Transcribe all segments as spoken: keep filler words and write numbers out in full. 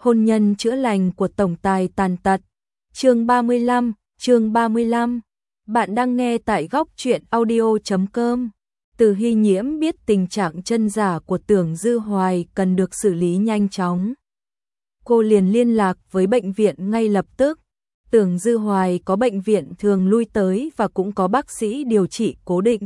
hôn nhân chữa lành của tổng tài tàn tật. Chương ba mươi lăm, chương ba mươi lăm. Bạn đang nghe tại góc truyện audio chấm com. Từ Hy Nhiễm biết tình trạng chân giả của Tưởng Dư Hoài cần được xử lý nhanh chóng. Cô liền liên lạc với bệnh viện ngay lập tức. Tưởng Dư Hoài có bệnh viện thường lui tới và cũng có bác sĩ điều trị cố định.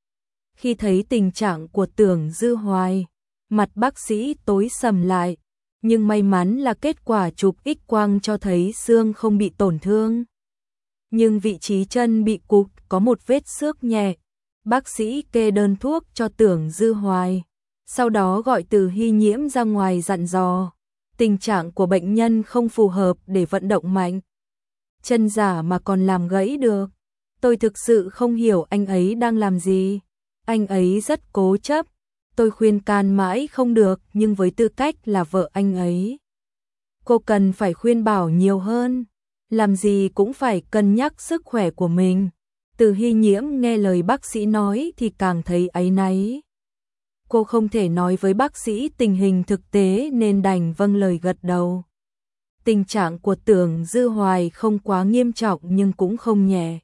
Khi thấy tình trạng của Tưởng Dư Hoài, mặt bác sĩ tối sầm lại, nhưng may mắn là kết quả chụp X-quang cho thấy xương không bị tổn thương. Nhưng vị trí chân bị cụt, có một vết xước nhẹ. Bác sĩ kê đơn thuốc cho Tưởng Dư Hoài, sau đó gọi Từ Hy Nhiễm ra ngoài dặn dò. Tình trạng của bệnh nhân không phù hợp để vận động mạnh. Chân giả mà còn làm gãy được. Tôi thực sự không hiểu anh ấy đang làm gì. Anh ấy rất cố chấp. Tôi khuyên can mãi không được, nhưng với tư cách là vợ anh ấy, cô cần phải khuyên bảo nhiều hơn. Làm gì cũng phải cân nhắc sức khỏe của mình. Từ Hy Nhiễm nghe lời bác sĩ nói thì càng thấy áy náy. Cô không thể nói với bác sĩ tình hình thực tế nên đành vâng lời gật đầu. Tình trạng của Tưởng Dư Hoài không quá nghiêm trọng nhưng cũng không nhẹ.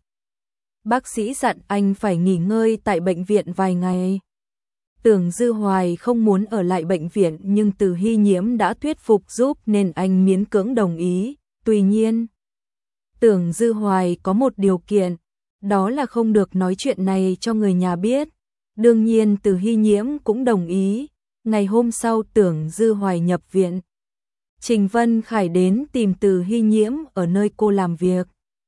Bác sĩ dặn anh phải nghỉ ngơi tại bệnh viện vài ngày. Tưởng Dư Hoài không muốn ở lại bệnh viện nhưng Từ Hy Nhiễm đã thuyết phục giúp nên anh miễn cưỡng đồng ý. Tuy nhiên, Tưởng Dư Hoài có một điều kiện, đó là không được nói chuyện này cho người nhà biết. Đương nhiên Từ Hy Nhiễm cũng đồng ý. Ngày hôm sau Tưởng Dư Hoài nhập viện. Trình Vân Khải đến tìm Từ Hy Nhiễm ở nơi cô làm việc.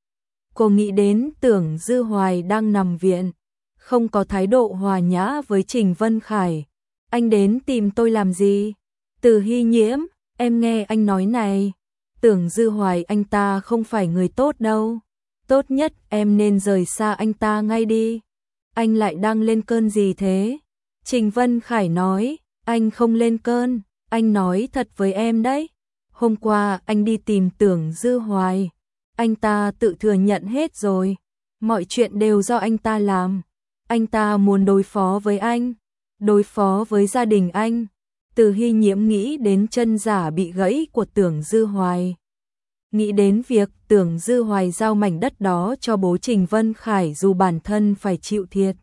Cô nghĩ đến Tưởng Dư Hoài đang nằm viện, không có thái độ hòa nhã với Trình Vân Khải. Anh đến tìm tôi làm gì? Từ Hy Nhiễm, em nghe anh nói này. Tưởng Dư Hoài anh ta không phải người tốt đâu. Tốt nhất em nên rời xa anh ta ngay đi. Anh lại đang lên cơn gì thế? Trình Vân Khải nói, anh không lên cơn, anh nói thật với em đấy. Hôm qua anh đi tìm Tưởng Dư Hoài, anh ta tự thừa nhận hết rồi. Mọi chuyện đều do anh ta làm. Anh ta muốn đối phó với anh, đối phó với gia đình anh. Từ Hy Nhiễm nghĩ đến chân giả bị gãy của Tưởng Dư Hoài. Nghĩ đến việc Tưởng Dư Hoài giao mảnh đất đó cho bố Trình Vân Khải dù bản thân phải chịu thiệt.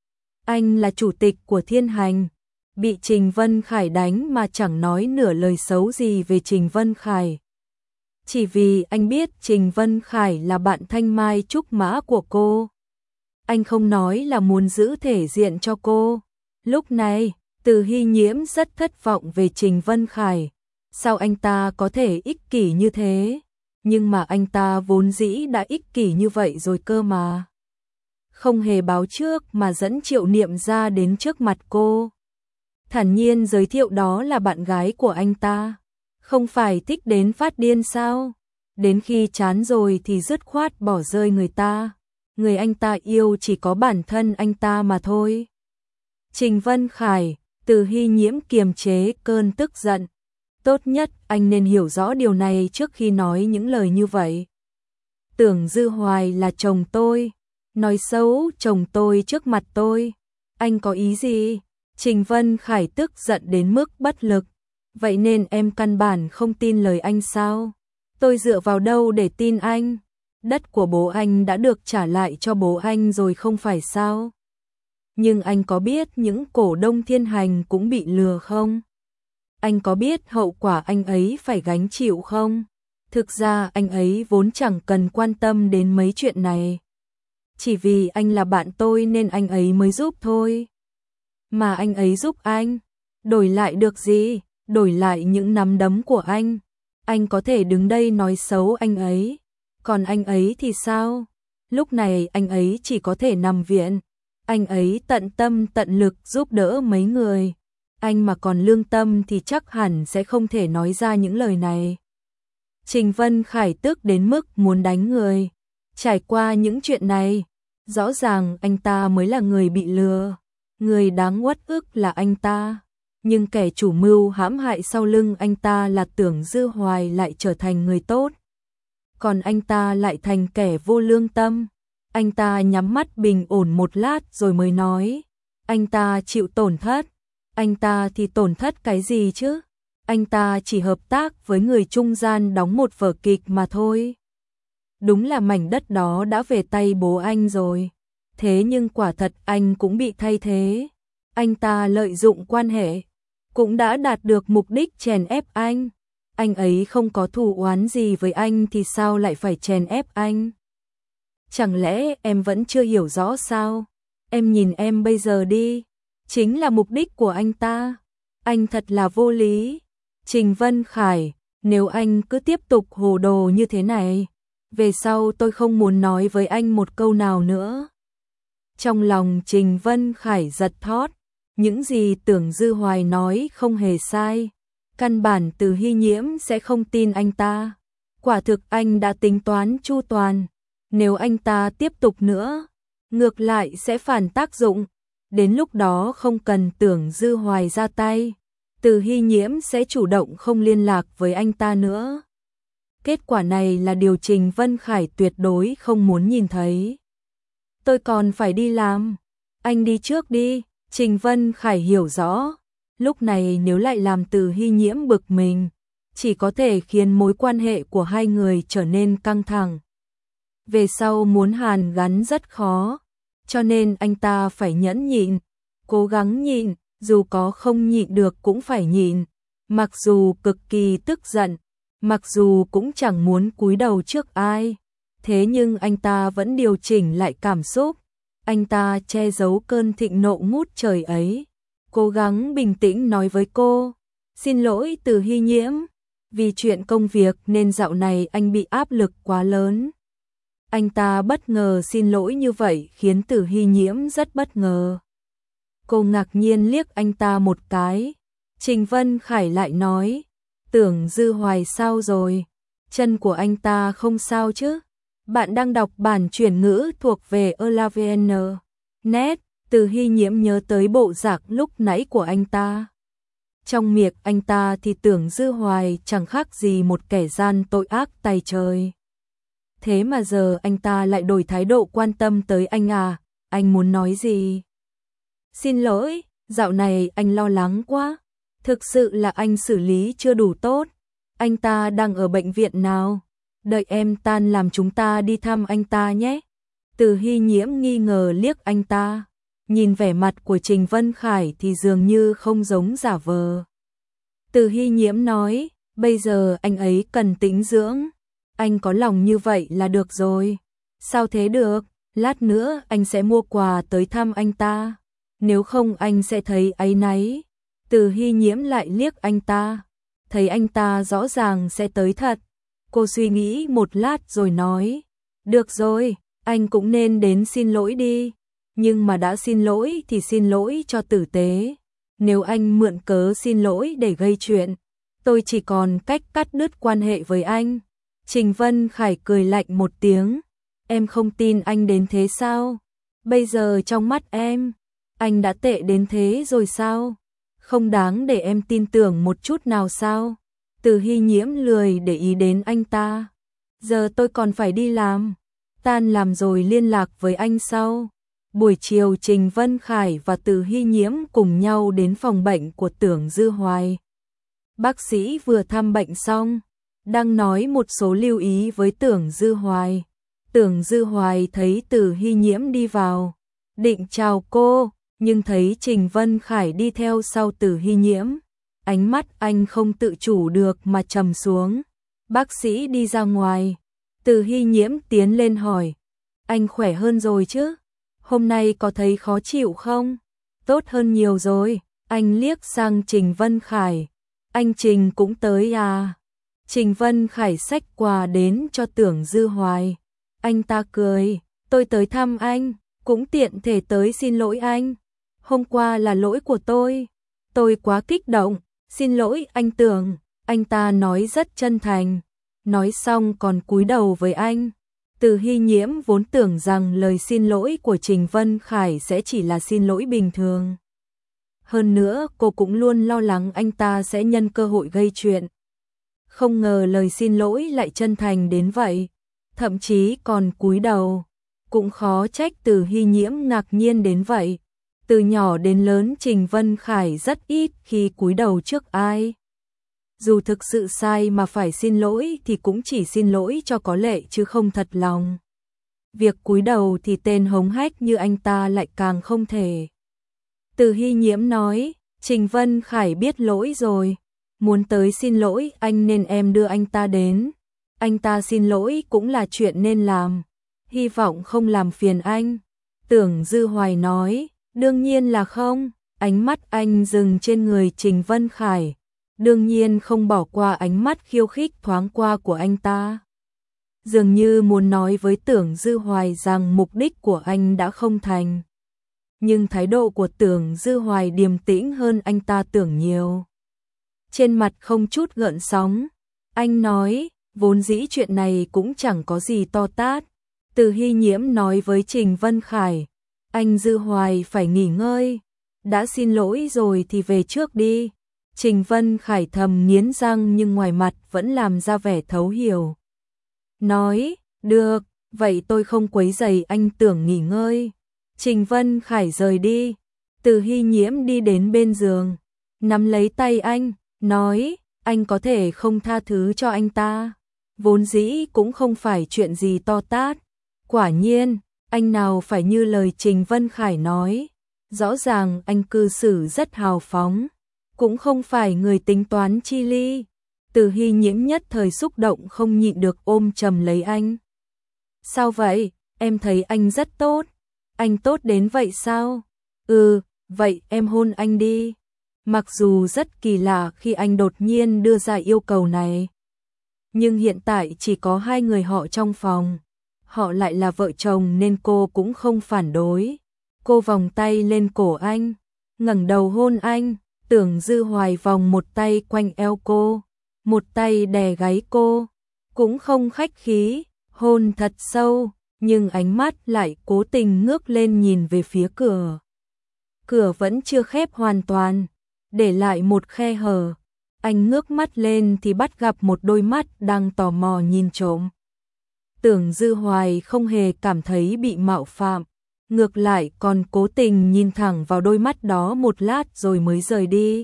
Anh là chủ tịch của Thiên Hành, bị Trình Vân Khải đánh mà chẳng nói nửa lời xấu gì về Trình Vân Khải. Chỉ vì anh biết Trình Vân Khải là bạn thanh mai trúc mã của cô. Anh không nói là muốn giữ thể diện cho cô. Lúc này, Từ Hy Nhiễm rất thất vọng về Trình Vân Khải. Sao anh ta có thể ích kỷ như thế? Nhưng mà anh ta vốn dĩ đã ích kỷ như vậy rồi cơ mà. Không hề báo trước mà dẫn Triệu Niệm ra đến trước mặt cô. Thản nhiên giới thiệu đó là bạn gái của anh ta. Không phải thích đến phát điên sao? Đến khi chán rồi thì dứt khoát bỏ rơi người ta. Người anh ta yêu chỉ có bản thân anh ta mà thôi. Trình Vân Khải, Từ Hy Nhiễm kiềm chế cơn tức giận. Tốt nhất anh nên hiểu rõ điều này trước khi nói những lời như vậy. Tưởng Dư Hoài là chồng tôi, nói xấu chồng tôi trước mặt tôi. Anh có ý gì? Trình Vân Khải tức giận đến mức bất lực. Vậy nên em căn bản không tin lời anh sao? Tôi dựa vào đâu để tin anh? Đất của bố anh đã được trả lại cho bố anh rồi không phải sao? Nhưng anh có biết những cổ đông Thiên Hành cũng bị lừa không? Anh có biết hậu quả anh ấy phải gánh chịu không? Thực ra anh ấy vốn chẳng cần quan tâm đến mấy chuyện này. Chỉ vì anh là bạn tôi nên anh ấy mới giúp thôi. Mà anh ấy giúp anh, đổi lại được gì? Đổi lại những nắm đấm của anh. Anh có thể đứng đây nói xấu anh ấy. Còn anh ấy thì sao? Lúc này anh ấy chỉ có thể nằm viện. Anh ấy tận tâm tận lực giúp đỡ mấy người. Anh mà còn lương tâm thì chắc hẳn sẽ không thể nói ra những lời này. Trình Vân Khải tức đến mức muốn đánh người. Trải qua những chuyện này, rõ ràng anh ta mới là người bị lừa. Người đáng uất ức là anh ta. Nhưng kẻ chủ mưu hãm hại sau lưng anh ta là Tưởng Dư Hoài lại trở thành người tốt. Còn anh ta lại thành kẻ vô lương tâm. Anh ta nhắm mắt bình ổn một lát rồi mới nói. Anh ta chịu tổn thất. Anh ta thì tổn thất cái gì chứ? anh ta chỉ hợp tác với người trung gian đóng một vở kịch mà thôi. Đúng là mảnh đất đó đã về tay bố anh rồi. Thế nhưng quả thật anh cũng bị thay thế. Anh ta lợi dụng quan hệ, cũng đã đạt được mục đích chèn ép anh. Anh ấy không có thù oán gì với anh thì sao lại phải chèn ép anh? Chẳng lẽ em vẫn chưa hiểu rõ sao? Em nhìn em bây giờ đi, chính là mục đích của anh ta. Anh thật là vô lý. Trình Vân Khải, nếu anh cứ tiếp tục hồ đồ như thế này, về sau tôi không muốn nói với anh một câu nào nữa. Trong lòng Trình Vân Khải giật thót, những gì Tưởng Dư Hoài nói không hề sai. Căn bản Từ Hy Nhiễm sẽ không tin anh ta. Quả thực anh đã tính toán chu toàn. Nếu anh ta tiếp tục nữa, ngược lại sẽ phản tác dụng. Đến lúc đó không cần Tưởng Dư Hoài ra tay, Từ Hy Nhiễm sẽ chủ động không liên lạc với anh ta nữa. Kết quả này là điều Trình Vân Khải tuyệt đối không muốn nhìn thấy. Tôi còn phải đi làm. Anh đi trước đi. Trình Vân Khải hiểu rõ. Lúc này nếu lại làm Từ Hy Nhiễm bực mình, chỉ có thể khiến mối quan hệ của hai người trở nên căng thẳng. Về sau muốn hàn gắn rất khó, cho nên anh ta phải nhẫn nhịn, cố gắng nhịn, dù có không nhịn được cũng phải nhịn. Mặc dù cực kỳ tức giận, mặc dù cũng chẳng muốn cúi đầu trước ai, thế nhưng anh ta vẫn điều chỉnh lại cảm xúc. Anh ta che giấu cơn thịnh nộ ngút trời ấy, cố gắng bình tĩnh nói với cô, xin lỗi Từ Hy Nhiễm, vì chuyện công việc nên dạo này anh bị áp lực quá lớn. Anh ta bất ngờ xin lỗi như vậy khiến Từ Hy Nhiễm rất bất ngờ. Cô ngạc nhiên liếc anh ta một cái. Trình Vân Khải lại nói, Tưởng Dư Hoài sao rồi? Chân của anh ta không sao chứ? Bạn đang đọc bản chuyển ngữ thuộc về Elavn. Net, Từ Hy Nhiễm nhớ tới bộ dạng lúc nãy của anh ta. Trong miệng anh ta thì Tưởng Dư Hoài chẳng khác gì một kẻ gian tội ác tày trời. Thế mà giờ anh ta lại đổi thái độ quan tâm tới anh à? Anh muốn nói gì? Xin lỗi, dạo này anh lo lắng quá. Thực sự là anh xử lý chưa đủ tốt. Anh ta đang ở bệnh viện nào? Đợi em tan làm chúng ta đi thăm anh ta nhé. Từ Hy Nhiễm nghi ngờ liếc anh ta. Nhìn vẻ mặt của Trình Vân Khải thì dường như không giống giả vờ. Từ Hy Nhiễm nói, bây giờ anh ấy cần tĩnh dưỡng. Anh có lòng như vậy là được rồi. Sao thế được? Lát nữa anh sẽ mua quà tới thăm anh ta. Nếu không anh sẽ thấy áy náy. Từ Hy Nhiễm lại liếc anh ta. Thấy anh ta rõ ràng sẽ tới thật. Cô suy nghĩ một lát rồi nói. Được rồi, anh cũng nên đến xin lỗi đi. Nhưng mà đã xin lỗi thì xin lỗi cho tử tế. Nếu anh mượn cớ xin lỗi để gây chuyện, tôi chỉ còn cách cắt đứt quan hệ với anh. Trình Vân Khải cười lạnh một tiếng. Em không tin anh đến thế sao? Bây giờ trong mắt em, anh đã tệ đến thế rồi sao? Không đáng để em tin tưởng một chút nào sao? Từ Hy Nhiễm lười để ý đến anh ta. Giờ tôi còn phải đi làm. Tan làm rồi liên lạc với anh sau. Buổi chiều Trình Vân Khải và Từ Hy Nhiễm cùng nhau đến phòng bệnh của Tưởng Dư Hoài. Bác sĩ vừa thăm bệnh xong, đang nói một số lưu ý với Tưởng Dư Hoài. Tưởng Dư Hoài thấy Từ Hy Nhiễm đi vào, định chào cô, nhưng thấy Trình Vân Khải đi theo sau Từ Hy Nhiễm. Ánh mắt anh không tự chủ được mà trầm xuống. Bác sĩ đi ra ngoài. Từ Hy Nhiễm tiến lên hỏi. Anh khỏe hơn rồi chứ? Hôm nay có thấy khó chịu không? Tốt hơn nhiều rồi. Anh liếc sang Trình Vân Khải. Anh Trình cũng tới à? Trình Vân Khải xách quà đến cho Tưởng Dư Hoài. Anh ta cười. Tôi tới thăm anh, cũng tiện thể tới xin lỗi anh. Hôm qua là lỗi của tôi. Tôi quá kích động. Xin lỗi anh Tưởng. Anh ta nói rất chân thành. Nói xong còn cúi đầu với anh. Từ Hy Nhiễm vốn tưởng rằng lời xin lỗi của Trình Vân Khải sẽ chỉ là xin lỗi bình thường. Hơn nữa cô cũng luôn lo lắng anh ta sẽ nhân cơ hội gây chuyện. Không ngờ lời xin lỗi lại chân thành đến vậy. Thậm chí còn cúi đầu. Cũng khó trách Từ Hy Nhiễm ngạc nhiên đến vậy. Từ nhỏ đến lớn Trình Vân Khải rất ít khi cúi đầu trước ai. Dù thực sự sai mà phải xin lỗi thì cũng chỉ xin lỗi cho có lệ chứ không thật lòng. Việc cúi đầu thì tên hống hách như anh ta lại càng không thể. Từ Hy Nhiễm nói, Trình Vân Khải biết lỗi rồi. Muốn tới xin lỗi anh nên em đưa anh ta đến. Anh ta xin lỗi cũng là chuyện nên làm. Hy vọng không làm phiền anh. Tưởng Dư Hoài nói, đương nhiên là không. Ánh mắt anh dừng trên người Trình Vân Khải. Đương nhiên không bỏ qua ánh mắt khiêu khích thoáng qua của anh ta. Dường như muốn nói với Tưởng Dư Hoài rằng mục đích của anh đã không thành. Nhưng thái độ của Tưởng Dư Hoài điềm tĩnh hơn anh ta tưởng nhiều. Trên mặt không chút gợn sóng. Anh nói, vốn dĩ chuyện này cũng chẳng có gì to tát. Từ Hy Nhiễm nói với Trình Vân Khải, anh Dư Hoài phải nghỉ ngơi. Đã xin lỗi rồi thì về trước đi. Trình Vân Khải thầm nghiến răng nhưng ngoài mặt vẫn làm ra vẻ thấu hiểu. Nói, được, vậy tôi không quấy rầy anh Tưởng nghỉ ngơi. Trình Vân Khải rời đi. Từ Hy Nhiễm đi đến bên giường, nắm lấy tay anh, nói, anh có thể không tha thứ cho anh ta. Vốn dĩ cũng không phải chuyện gì to tát. Quả nhiên, anh nào phải như lời Trình Vân Khải nói. Rõ ràng anh cư xử rất hào phóng, cũng không phải người tính toán chi ly. Từ Hy Nhiễm nhất thời xúc động không nhịn được ôm chầm lấy anh. Sao vậy? Em thấy anh rất tốt. Anh tốt đến vậy sao? Ừ, vậy em hôn anh đi. Mặc dù rất kỳ lạ khi anh đột nhiên đưa ra yêu cầu này. Nhưng hiện tại chỉ có hai người họ trong phòng. Họ lại là vợ chồng nên cô cũng không phản đối. Cô vòng tay lên cổ anh, ngẩng đầu hôn anh. Tưởng Dư Hoài vòng một tay quanh eo cô, một tay đè gáy cô. Cũng không khách khí, hôn thật sâu, nhưng ánh mắt lại cố tình ngước lên nhìn về phía cửa. Cửa vẫn chưa khép hoàn toàn, để lại một khe hở. Anh ngước mắt lên thì bắt gặp một đôi mắt đang tò mò nhìn trộm. Tưởng Dư Hoài không hề cảm thấy bị mạo phạm, ngược lại còn cố tình nhìn thẳng vào đôi mắt đó một lát rồi mới rời đi.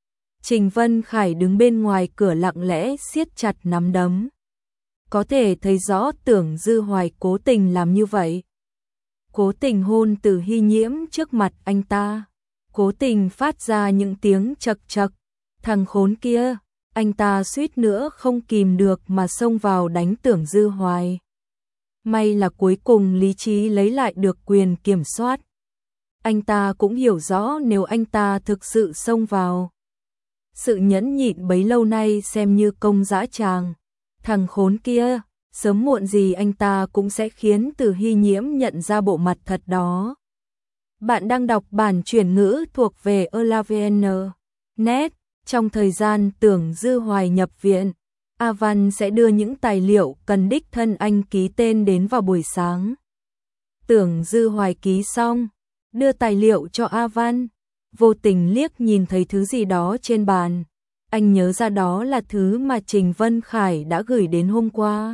Trình Vân Khải đứng bên ngoài cửa lặng lẽ siết chặt nắm đấm. Có thể thấy rõ Tưởng Dư Hoài cố tình làm như vậy. Cố tình hôn Từ Hy Nhiễm trước mặt anh ta. Cố tình phát ra những tiếng chật chật. Thằng khốn kia, anh ta suýt nữa không kìm được mà xông vào đánh Tưởng Dư Hoài. May là cuối cùng lý trí lấy lại được quyền kiểm soát. Anh ta cũng hiểu rõ nếu anh ta thực sự xông vào, sự nhẫn nhịn bấy lâu nay xem như công dã tràng. Thằng khốn kia, sớm muộn gì anh ta cũng sẽ khiến Từ Hy Nhiễm nhận ra bộ mặt thật đó. Bạn đang đọc bản chuyển ngữ thuộc về elavn chấm net. Trong thời gian Tưởng Dư Hoài nhập viện, A Văn sẽ đưa những tài liệu cần đích thân anh ký tên đến vào buổi sáng. Tưởng Dư Hoài ký xong, đưa tài liệu cho A Văn, vô tình liếc nhìn thấy thứ gì đó trên bàn. Anh nhớ ra đó là thứ mà Trình Vân Khải đã gửi đến hôm qua.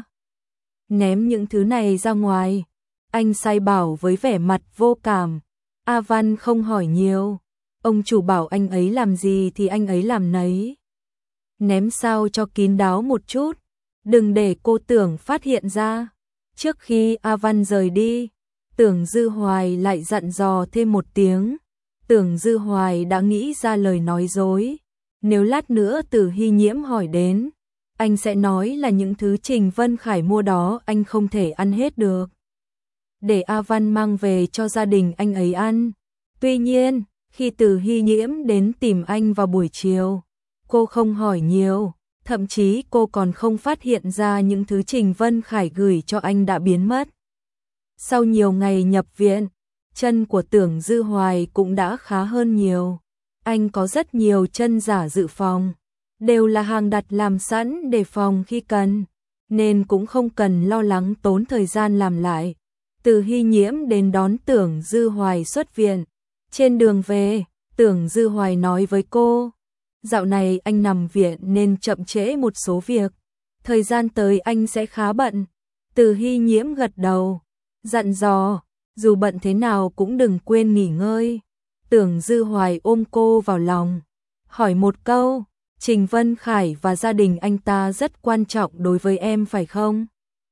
Ném những thứ này ra ngoài, anh sai bảo với vẻ mặt vô cảm. A Văn không hỏi nhiều, ông chủ bảo anh ấy làm gì thì anh ấy làm nấy. Ném sao cho kín đáo một chút, đừng để cô Tưởng phát hiện ra. Trước khi A Văn rời đi, Tưởng Dư Hoài lại dặn dò thêm một tiếng. Tưởng Dư Hoài đã nghĩ ra lời nói dối. Nếu lát nữa Từ Hy Nhiễm hỏi đến, anh sẽ nói là những thứ Trình Vân Khải mua đó anh không thể ăn hết được. Để A Văn mang về cho gia đình anh ấy ăn. Tuy nhiên, khi Từ Hy Nhiễm đến tìm anh vào buổi chiều, cô không hỏi nhiều, thậm chí cô còn không phát hiện ra những thứ Trình Vân Khải gửi cho anh đã biến mất. Sau nhiều ngày nhập viện, chân của Tưởng Dư Hoài cũng đã khá hơn nhiều. Anh có rất nhiều chân giả dự phòng, đều là hàng đặt làm sẵn để phòng khi cần, nên cũng không cần lo lắng tốn thời gian làm lại. Từ Hy Nhiễm đến đón Tưởng Dư Hoài xuất viện. Trên đường về, Tưởng Dư Hoài nói với cô, dạo này anh nằm viện nên chậm trễ một số việc, thời gian tới anh sẽ khá bận. Từ Hy Nhiễm gật đầu, dặn dò, dù bận thế nào cũng đừng quên nghỉ ngơi. Tưởng Dư Hoài ôm cô vào lòng, hỏi một câu, Trình Vân Khải và gia đình anh ta rất quan trọng đối với em phải không?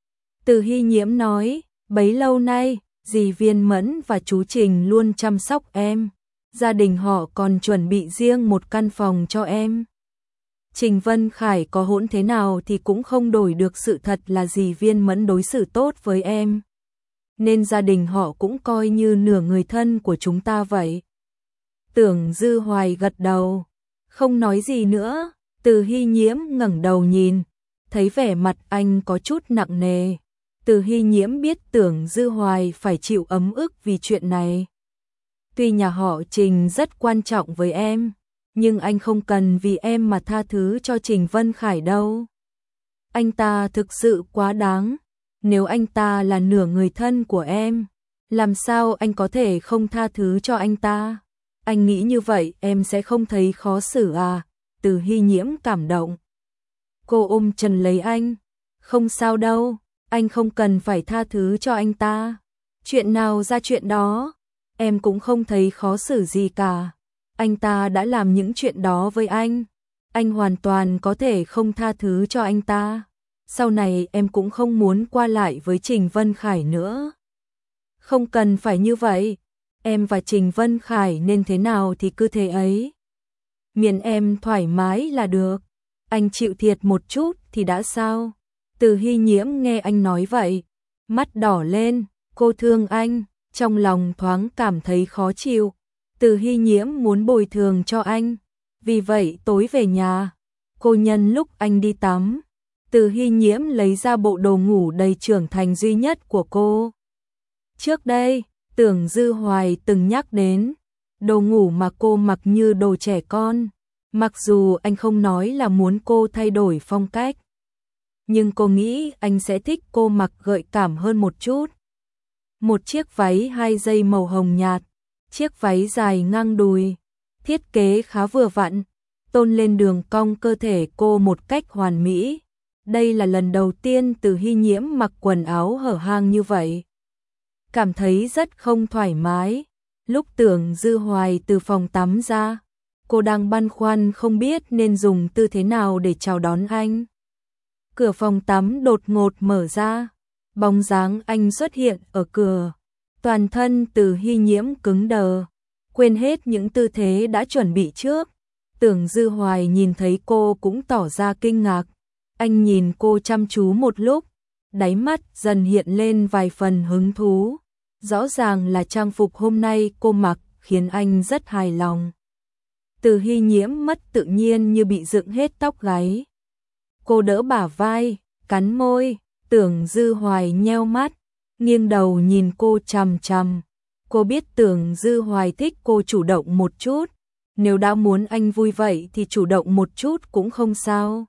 Từ Hy Nhiễm nói, bấy lâu nay, dì Viên Mẫn và chú Trình luôn chăm sóc em. Gia đình họ còn chuẩn bị riêng một căn phòng cho em. Trình Vân Khải có hỗn thế nào thì cũng không đổi được sự thật là dì Viên Mẫn đối xử tốt với em. Nên gia đình họ cũng coi như nửa người thân của chúng ta vậy. Tưởng Dư Hoài gật đầu, không nói gì nữa. Từ Hy Nhiễm ngẩng đầu nhìn, thấy vẻ mặt anh có chút nặng nề. Từ Hy Nhiễm biết Tưởng Dư Hoài phải chịu ấm ức vì chuyện này. Tuy nhà họ Trình rất quan trọng với em, nhưng anh không cần vì em mà tha thứ cho Trình Vân Khải đâu. Anh ta thực sự quá đáng. Nếu anh ta là nửa người thân của em, làm sao anh có thể không tha thứ cho anh ta? Anh nghĩ như vậy em sẽ không thấy khó xử à? Từ Hy Nhiễm cảm động. Cô ôm chân lấy anh. Không sao đâu, anh không cần phải tha thứ cho anh ta. Chuyện nào ra chuyện đó, em cũng không thấy khó xử gì cả. Anh ta đã làm những chuyện đó với anh, anh hoàn toàn có thể không tha thứ cho anh ta. Sau này em cũng không muốn qua lại với Trình Vân Khải nữa. Không cần phải như vậy, em và Trình Vân Khải nên thế nào thì cứ thế ấy. Miễn em thoải mái là được, anh chịu thiệt một chút thì đã sao? Từ Hy Nhiễm nghe anh nói vậy, mắt đỏ lên, cô thương anh, trong lòng thoáng cảm thấy khó chịu. Từ Hy Nhiễm muốn bồi thường cho anh, vì vậy tối về nhà, cô nhân lúc anh đi tắm, Từ Hy Nhiễm lấy ra bộ đồ ngủ đầy trưởng thành duy nhất của cô. Trước đây, Tưởng Dư Hoài từng nhắc đến, đồ ngủ mà cô mặc như đồ trẻ con, mặc dù anh không nói là muốn cô thay đổi phong cách. Nhưng cô nghĩ anh sẽ thích cô mặc gợi cảm hơn một chút. Một chiếc váy hai dây màu hồng nhạt, chiếc váy dài ngang đùi, thiết kế khá vừa vặn, tôn lên đường cong cơ thể cô một cách hoàn mỹ. Đây là lần đầu tiên Từ Hy Nhiễm mặc quần áo hở hang như vậy. Cảm thấy rất không thoải mái. Lúc Tưởng Dư Hoài từ phòng tắm ra, cô đang băn khoăn không biết nên dùng tư thế nào để chào đón anh. Cửa phòng tắm đột ngột mở ra, bóng dáng anh xuất hiện ở cửa. Toàn thân Từ Hy Nhiễm cứng đờ, quên hết những tư thế đã chuẩn bị trước. Tưởng Dư Hoài nhìn thấy cô cũng tỏ ra kinh ngạc. Anh nhìn cô chăm chú một lúc, đáy mắt dần hiện lên vài phần hứng thú. Rõ ràng là trang phục hôm nay cô mặc khiến anh rất hài lòng. Từ Hy Nhiễm mất tự nhiên như bị dựng hết tóc gáy. Cô đỡ bả vai, cắn môi, Tưởng Dư Hoài nheo mắt, nghiêng đầu nhìn cô chằm chằm. Cô biết Tưởng Dư Hoài thích cô chủ động một chút, nếu đã muốn anh vui vậy thì chủ động một chút cũng không sao.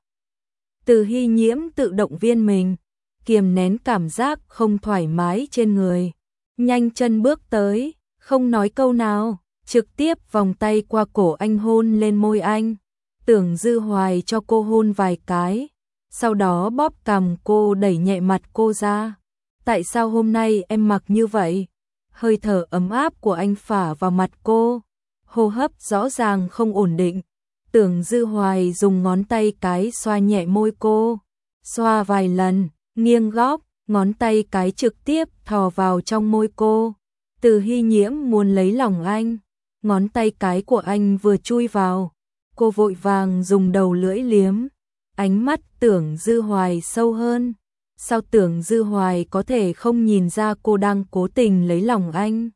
Từ Hy Nhiễm tự động viên mình, kiềm nén cảm giác không thoải mái trên người, nhanh chân bước tới, không nói câu nào, trực tiếp vòng tay qua cổ anh hôn lên môi anh. Tưởng Dư Hoài cho cô hôn vài cái, sau đó bóp cằm cô, đẩy nhẹ mặt cô ra. Tại sao hôm nay em mặc như vậy? Hơi thở ấm áp của anh phả vào mặt cô, hô hấp rõ ràng không ổn định. Tưởng Dư Hoài dùng ngón tay cái xoa nhẹ môi cô, xoa vài lần, nghiêng góc, ngón tay cái trực tiếp thò vào trong môi cô. Từ Hy Nhiễm muốn lấy lòng anh, ngón tay cái của anh vừa chui vào, cô vội vàng dùng đầu lưỡi liếm. Ánh mắt Tưởng Dư Hoài sâu hơn. Sao Tưởng Dư Hoài có thể không nhìn ra cô đang cố tình lấy lòng anh?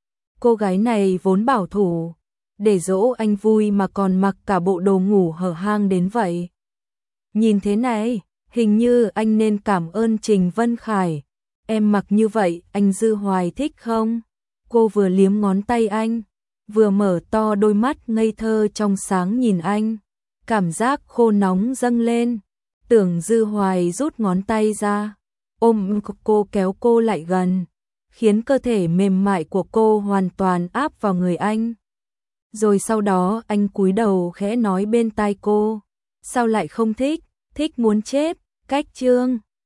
Cô gái này vốn bảo thủ, để dỗ anh vui mà còn mặc cả bộ đồ ngủ hở hang đến vậy. Nhìn thế này, hình như anh nên cảm ơn Trình Vân Khải. Em mặc như vậy, anh Dư Hoài thích không? Cô vừa liếm ngón tay anh, vừa mở to đôi mắt ngây thơ trong sáng nhìn anh. Cảm giác khô nóng dâng lên. Tưởng Dư Hoài rút ngón tay ra, ôm cô, kéo cô lại gần, khiến cơ thể mềm mại của cô hoàn toàn áp vào người anh. Rồi sau đó anh cúi đầu khẽ nói bên tai cô, sao lại không thích, thích muốn chết, cách chương.